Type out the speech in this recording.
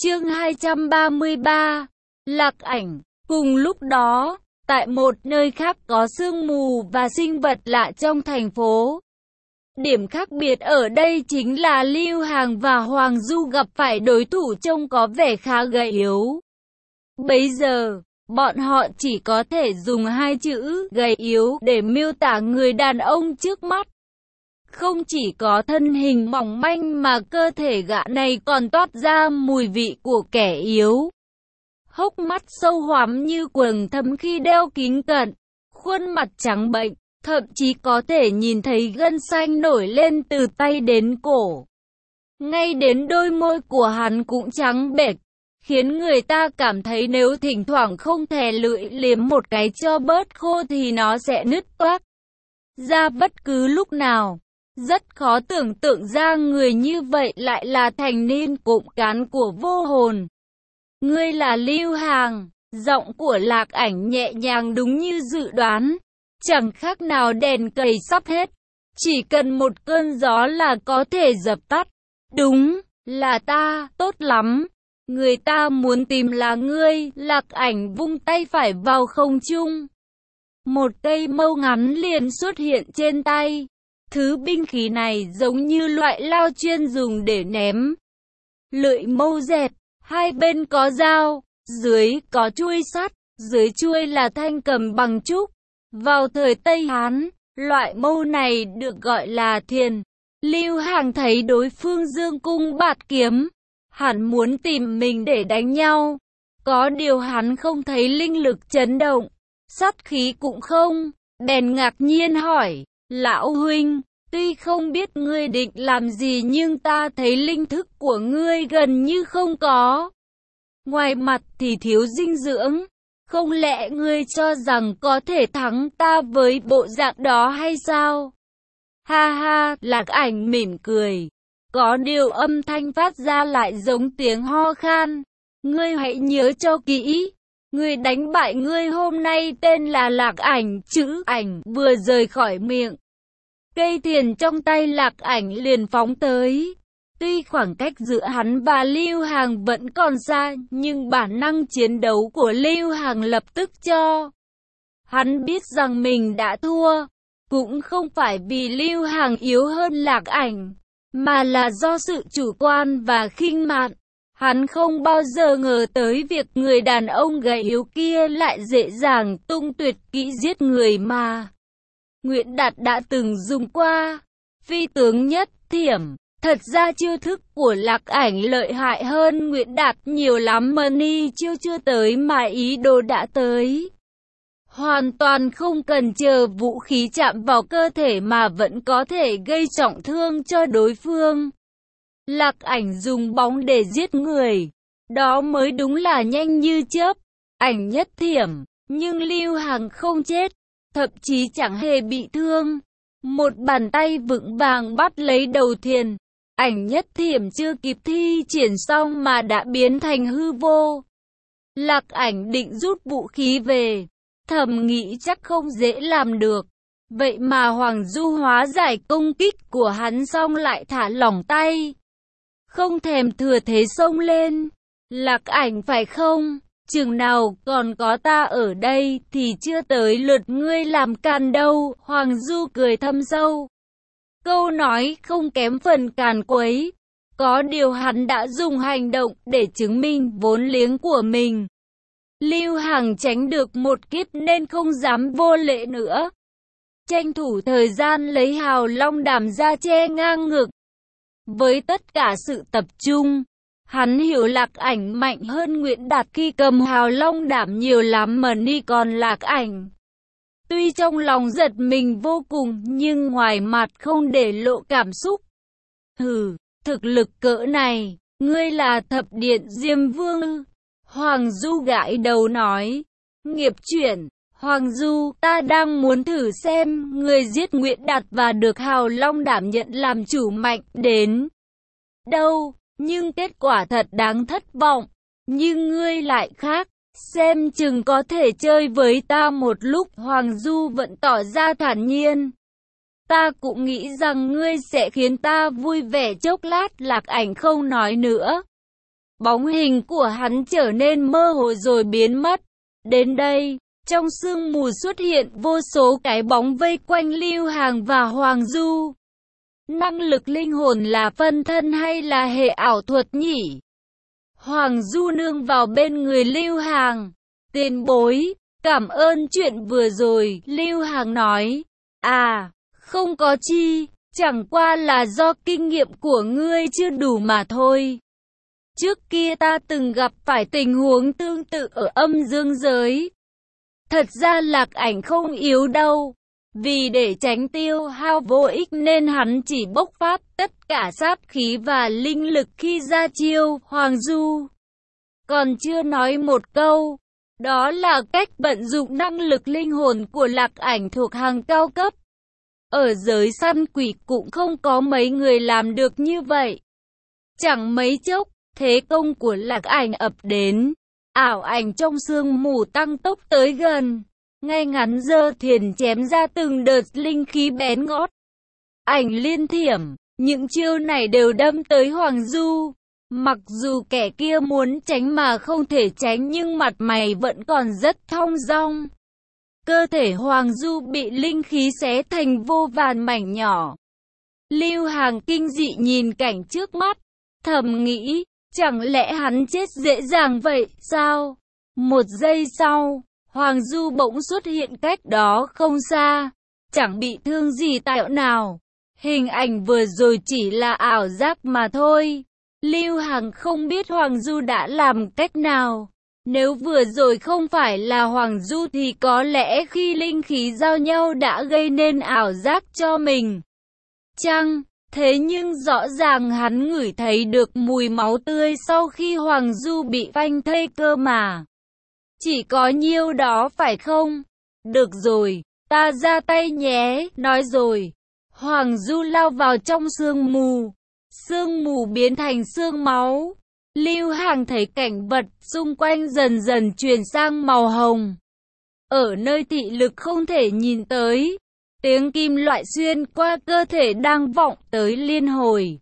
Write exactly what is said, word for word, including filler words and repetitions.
Chương hai trăm ba mươi ba. Lạc ảnh. Cùng lúc đó, tại một nơi khác có sương mù và sinh vật lạ trong thành phố. Điểm khác biệt ở đây chính là Lưu Hàng và Hoàng Du gặp phải đối thủ trông có vẻ khá gầy yếu. Bấy giờ, bọn họ chỉ có thể dùng hai chữ gầy yếu để miêu tả người đàn ông trước mắt. Không chỉ có thân hình mỏng manh mà cơ thể gã này còn toát ra mùi vị của kẻ yếu. Hốc mắt sâu hoắm như quầng thâm khi đeo kính cận, khuôn mặt trắng bệnh, thậm chí có thể nhìn thấy gân xanh nổi lên từ tay đến cổ. Ngay đến đôi môi của hắn cũng trắng bệch, khiến người ta cảm thấy nếu thỉnh thoảng không thè lưỡi liếm một cái cho bớt khô thì nó sẽ nứt toác ra bất cứ lúc nào. Rất khó tưởng tượng ra người như vậy lại là thành niên cộm cán của vô hồn. Ngươi là Lưu Hàng, giọng của Lạc Ảnh nhẹ nhàng đúng như dự đoán. Chẳng khác nào đèn cầy sắp hết, chỉ cần một cơn gió là có thể dập tắt. Đúng, là ta, tốt lắm. Người ta muốn tìm là ngươi. Lạc Ảnh vung tay phải vào không trung. Một cây mâu ngắn liền xuất hiện trên tay. Thứ binh khí này giống như loại lao chuyên dùng để ném. Lưỡi mâu dẹt, hai bên có dao, dưới có chuôi sắt, dưới chuôi là thanh cầm bằng trúc. Vào thời Tây Hán, loại mâu này được gọi là thiền. Lưu Hàng thấy đối phương dương cung bạt kiếm, hắn muốn tìm mình để đánh nhau. Có điều hắn không thấy linh lực chấn động, sát khí cũng không, bèn ngạc nhiên hỏi, lão huynh, tuy không biết ngươi định làm gì nhưng ta thấy linh thức của ngươi gần như không có. Ngoài mặt thì thiếu dinh dưỡng, không lẽ ngươi cho rằng có thể thắng ta với bộ dạng đó hay sao? Ha ha, Lạc Ảnh mỉm cười. Có điều âm thanh phát ra lại giống tiếng ho khan. Ngươi hãy nhớ cho kỹ. Người đánh bại ngươi hôm nay tên là Lạc Ảnh, chữ ảnh vừa rời khỏi miệng. Cây thiền trong tay Lạc Ảnh liền phóng tới. Tuy khoảng cách giữa hắn và Lưu Hàng vẫn còn xa, nhưng bản năng chiến đấu của Lưu Hàng lập tức cho hắn biết rằng mình đã thua. Cũng không phải vì Lưu Hàng yếu hơn Lạc Ảnh, mà là do sự chủ quan và khinh mạn. Hắn không bao giờ ngờ tới việc người đàn ông gầy yếu kia lại dễ dàng tung tuyệt kỹ giết người mà Nguyễn Đạt đã từng dùng qua. Phi tướng nhất thiểm. Thật ra chiêu thức của Lạc Ảnh lợi hại hơn Nguyễn Đạt nhiều lắm, Mani chiêu chưa tới mà ý đồ đã tới. Hoàn toàn không cần chờ vũ khí chạm vào cơ thể mà vẫn có thể gây trọng thương cho đối phương. Lạc Ảnh dùng bóng để giết người, đó mới đúng là nhanh như chớp. Ảnh nhất thiểm, nhưng Lưu Hàng không chết, thậm chí chẳng hề bị thương. Một bàn tay vững vàng bắt lấy đầu thiền. Ảnh nhất thiểm chưa kịp thi triển xong mà đã biến thành hư vô. Lạc Ảnh định rút vũ khí về, thầm nghĩ chắc không dễ làm được. Vậy mà Hoàng Du hóa giải công kích của hắn xong lại thả lỏng tay, không thèm thừa thế xông lên. Lạc Ảnh phải không? Chừng nào còn có ta ở đây thì chưa tới lượt ngươi làm càn đâu. Hoàng Du cười thâm sâu. Câu nói không kém phần càn quấy. Có điều hắn đã dùng hành động để chứng minh vốn liếng của mình. Lưu Hàng tránh được một kiếp nên không dám vô lễ nữa. Tranh thủ thời gian lấy hào long đảm ra che ngang ngực. Với tất cả sự tập trung, hắn hiểu Lạc Ảnh mạnh hơn Nguyễn Đạt khi cầm hào long đảm nhiều lắm mà ni còn Lạc Ảnh. Tuy trong lòng giật mình vô cùng nhưng ngoài mặt không để lộ cảm xúc. Hừ, thực lực cỡ này, ngươi là thập điện Diêm Vương. Hoàng Du gãi đầu nói. Nghiệp chuyển, Hoàng Du, ta đang muốn thử xem ngươi giết Nguyễn Đạt và được hào long đảm nhận làm chủ mạnh đến đâu, nhưng kết quả thật đáng thất vọng. Nhưng ngươi lại khác, xem chừng có thể chơi với ta một lúc. Hoàng Du vẫn tỏ ra thản nhiên. Ta cũng nghĩ rằng ngươi sẽ khiến ta vui vẻ chốc lát. Lạc Ảnh không nói nữa. bóng hình của hắn trở nên mơ hồ rồi biến mất. Đến đây, trong sương mù xuất hiện vô số cái bóng vây quanh Lưu Hàng và Hoàng Du. Năng lực linh hồn là phân thân hay là hệ ảo thuật nhỉ? Hoàng Du nương vào bên người Lưu Hàng. Tiền bối, cảm ơn chuyện vừa rồi, Lưu Hàng nói. À, không có chi, chẳng qua là do kinh nghiệm của ngươi chưa đủ mà thôi. Trước kia ta từng gặp phải tình huống tương tự ở âm dương giới. Thật ra Lạc Ảnh không yếu đâu. Vì để tránh tiêu hao vô ích nên hắn chỉ bộc phát tất cả sát khí và linh lực khi ra chiêu. Hoàng Du còn chưa nói một câu. Đó là cách vận dụng năng lực linh hồn của Lạc Ảnh thuộc hàng cao cấp. Ở giới săn quỷ cũng không có mấy người làm được như vậy. Chẳng mấy chốc, thế công của Lạc Ảnh ập đến. Ảo ảnh trong sương mù tăng tốc tới gần. Ngay ngắn giơ thiền chém ra từng đợt linh khí bén ngót. Ảnh liên thiểm, những chiêu này đều đâm tới Hoàng Du. Mặc dù kẻ kia muốn tránh mà không thể tránh nhưng mặt mày vẫn còn rất thong dong. Cơ thể Hoàng Du bị linh khí xé thành vô vàn mảnh nhỏ. Lưu Hàng kinh dị nhìn cảnh trước mắt, thầm nghĩ, chẳng lẽ hắn chết dễ dàng vậy sao? Một giây sau, Hoàng Du bỗng xuất hiện cách đó không xa, chẳng bị thương gì tại nào. Hình ảnh vừa rồi chỉ là ảo giác mà thôi. Lưu Hàng không biết Hoàng Du đã làm cách nào. Nếu vừa rồi không phải là Hoàng Du thì có lẽ khi linh khí giao nhau đã gây nên ảo giác cho mình. Chăng, thế nhưng rõ ràng hắn ngửi thấy được mùi máu tươi sau khi Hoàng Du bị phanh thây cơ mà. Chỉ có nhiêu đó phải không? Được rồi, ta ra tay nhé, nói rồi. Hoàng Du lao vào trong sương mù. Sương mù biến thành sương máu. Lưu Hàng thấy cảnh vật xung quanh dần dần chuyển sang màu hồng. Ở nơi thị lực không thể nhìn tới, tiếng kim loại xuyên qua cơ thể đang vọng tới liên hồi.